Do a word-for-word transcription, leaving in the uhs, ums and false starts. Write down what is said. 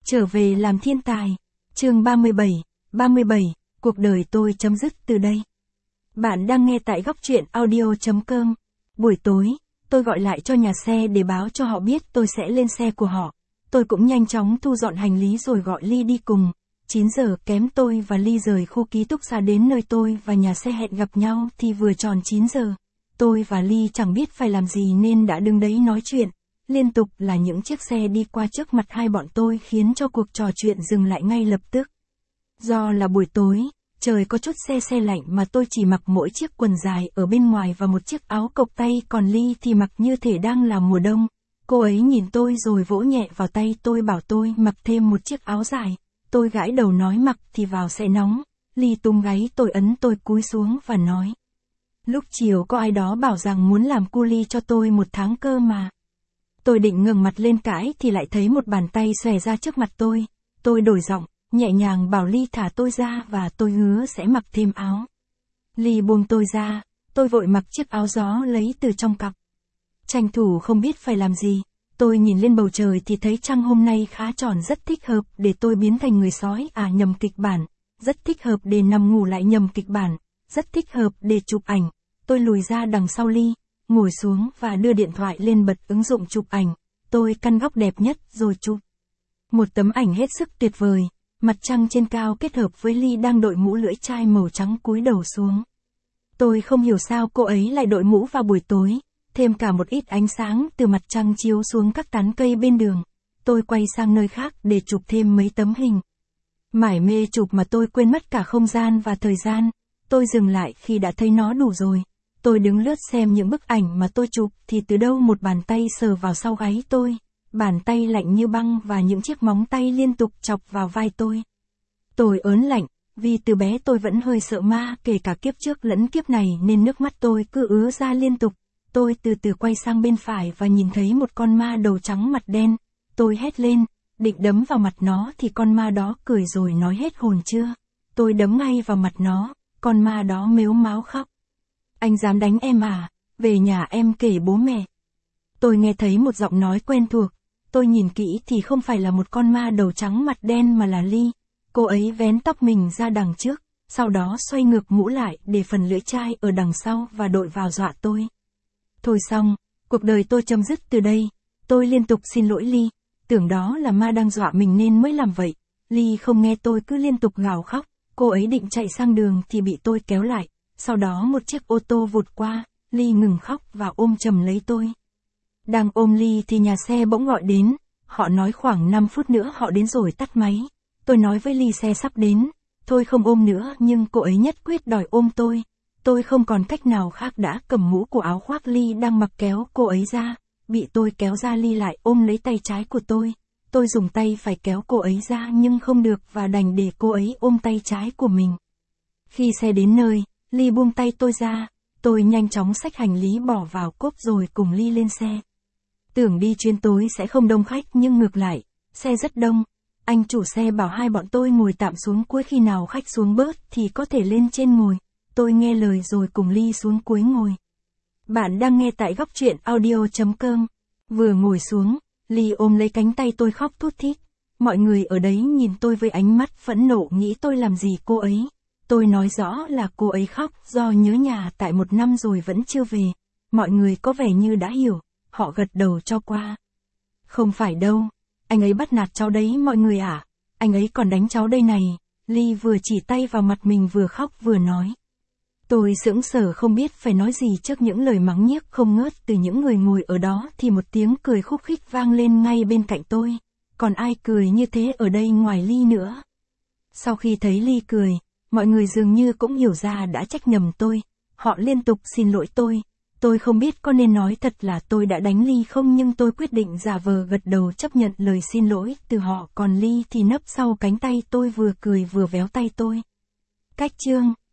Trở về làm thiên tài. Chương ba mươi bảy, ba mươi bảy, cuộc đời tôi chấm dứt từ đây. Bạn đang nghe tại góc truyện audio chấm com. Buổi tối, tôi gọi lại cho nhà xe để báo cho họ biết tôi sẽ lên xe của họ. Tôi cũng nhanh chóng thu dọn hành lý rồi gọi Ly đi cùng. chín giờ kém tôi và Ly rời khu ký túc xá đến nơi tôi và nhà xe hẹn gặp nhau thì vừa tròn chín giờ. Tôi và Ly chẳng biết phải làm gì nên đã đứng đấy nói chuyện. Liên tục là những chiếc xe đi qua trước mặt hai bọn tôi khiến cho cuộc trò chuyện dừng lại ngay lập tức. Do là buổi tối, trời có chút se se lạnh mà tôi chỉ mặc mỗi chiếc quần dài ở bên ngoài và một chiếc áo cộc tay, còn Ly thì mặc như thể đang là mùa đông. Cô ấy nhìn tôi rồi vỗ nhẹ vào tay tôi bảo tôi mặc thêm một chiếc áo dài. Tôi gãi đầu nói mặc thì vào sẽ nóng. Ly túm gáy tôi ấn tôi cúi xuống và nói. Lúc chiều có ai đó bảo rằng muốn làm cu li cho tôi một tháng cơ mà. Tôi định ngẩng mặt lên cãi thì lại thấy một bàn tay xòe ra trước mặt tôi. Tôi đổi giọng, nhẹ nhàng bảo Ly thả tôi ra và tôi hứa sẽ mặc thêm áo. Ly buông tôi ra, tôi vội mặc chiếc áo gió lấy từ trong cặp. Tranh thủ không biết phải làm gì, tôi nhìn lên bầu trời thì thấy trăng hôm nay khá tròn, rất thích hợp để tôi biến thành người sói à nhầm kịch bản, rất thích hợp để nằm ngủ lại nhầm kịch bản, rất thích hợp để chụp ảnh. Tôi lùi ra đằng sau Ly, ngồi xuống và đưa điện thoại lên bật ứng dụng chụp ảnh. Tôi căn góc đẹp nhất rồi chụp. Một tấm ảnh hết sức tuyệt vời, mặt trăng trên cao kết hợp với Ly đang đội mũ lưỡi chai màu trắng cúi đầu xuống. Tôi không hiểu sao cô ấy lại đội mũ vào buổi tối, thêm cả một ít ánh sáng từ mặt trăng chiếu xuống các tán cây bên đường. Tôi quay sang nơi khác để chụp thêm mấy tấm hình. Mải mê chụp mà tôi quên mất cả không gian và thời gian. Tôi dừng lại khi đã thấy nó đủ rồi. Tôi đứng lướt xem những bức ảnh mà tôi chụp thì từ đâu một bàn tay sờ vào sau gáy tôi. Bàn tay lạnh như băng và những chiếc móng tay liên tục chọc vào vai tôi. Tôi ớn lạnh, vì từ bé tôi vẫn hơi sợ ma, kể cả kiếp trước lẫn kiếp này nên nước mắt tôi cứ ứa ra liên tục. Tôi từ từ quay sang bên phải và nhìn thấy một con ma đầu trắng mặt đen. Tôi hét lên, định đấm vào mặt nó thì con ma đó cười rồi nói hết hồn chưa. Tôi đấm ngay vào mặt nó, con ma đó mếu máo khóc. Anh dám đánh em à, về nhà em kể bố mẹ. Tôi nghe thấy một giọng nói quen thuộc, tôi nhìn kỹ thì không phải là một con ma đầu trắng mặt đen mà là Ly. Cô ấy vén tóc mình ra đằng trước, sau đó xoay ngược mũ lại để phần lưỡi chai ở đằng sau và đội vào dọa tôi. Thôi xong, cuộc đời tôi chấm dứt từ đây. Tôi liên tục xin lỗi Ly, tưởng đó là ma đang dọa mình nên mới làm vậy. Ly không nghe tôi cứ liên tục gào khóc, cô ấy định chạy sang đường thì bị tôi kéo lại. Sau đó một chiếc ô tô vụt qua, Ly ngừng khóc và ôm chầm lấy tôi. Đang ôm Ly thì nhà xe bỗng gọi đến, họ nói khoảng năm phút nữa họ đến rồi tắt máy. Tôi nói với Ly xe sắp đến, thôi không ôm nữa nhưng cô ấy nhất quyết đòi ôm tôi. Tôi không còn cách nào khác đã cầm mũ của áo khoác Ly đang mặc kéo cô ấy ra, bị tôi kéo ra. Ly lại ôm lấy tay trái của tôi. Tôi dùng tay phải kéo cô ấy ra nhưng không được và đành để cô ấy ôm tay trái của mình. Khi xe đến nơi, Ly buông tay tôi ra, tôi nhanh chóng xách hành lý bỏ vào cốp rồi cùng Ly lên xe. Tưởng đi chuyến tối sẽ không đông khách nhưng ngược lại, xe rất đông. Anh chủ xe bảo hai bọn tôi ngồi tạm xuống cuối, khi nào khách xuống bớt thì có thể lên trên ngồi. Tôi nghe lời rồi cùng Ly xuống cuối ngồi. Bạn đang nghe tại góc truyện audio chấm com. Vừa ngồi xuống, Ly ôm lấy cánh tay tôi khóc thút thít. Mọi người ở đấy nhìn tôi với ánh mắt phẫn nộ nghĩ tôi làm gì cô ấy. Tôi nói rõ là cô ấy khóc do nhớ nhà tại một năm rồi vẫn chưa về. Mọi người có vẻ như đã hiểu, họ gật đầu cho qua. Không phải đâu, anh ấy bắt nạt cháu đấy mọi người ạ, à? Anh ấy còn đánh cháu đây này. Ly vừa chỉ tay vào mặt mình vừa khóc vừa nói. Tôi sững sờ không biết phải nói gì trước những lời mắng nhiếc không ngớt từ những người ngồi ở đó thì một tiếng cười khúc khích vang lên ngay bên cạnh tôi. Còn ai cười như thế ở đây ngoài Ly nữa? Sau khi thấy Ly cười, mọi người dường như cũng hiểu ra đã trách nhầm tôi. Họ liên tục xin lỗi tôi. Tôi không biết có nên nói thật là tôi đã đánh Ly không nhưng tôi quyết định giả vờ gật đầu chấp nhận lời xin lỗi từ họ. Còn Ly thì nấp sau cánh tay tôi vừa cười vừa véo tay tôi. Cách chương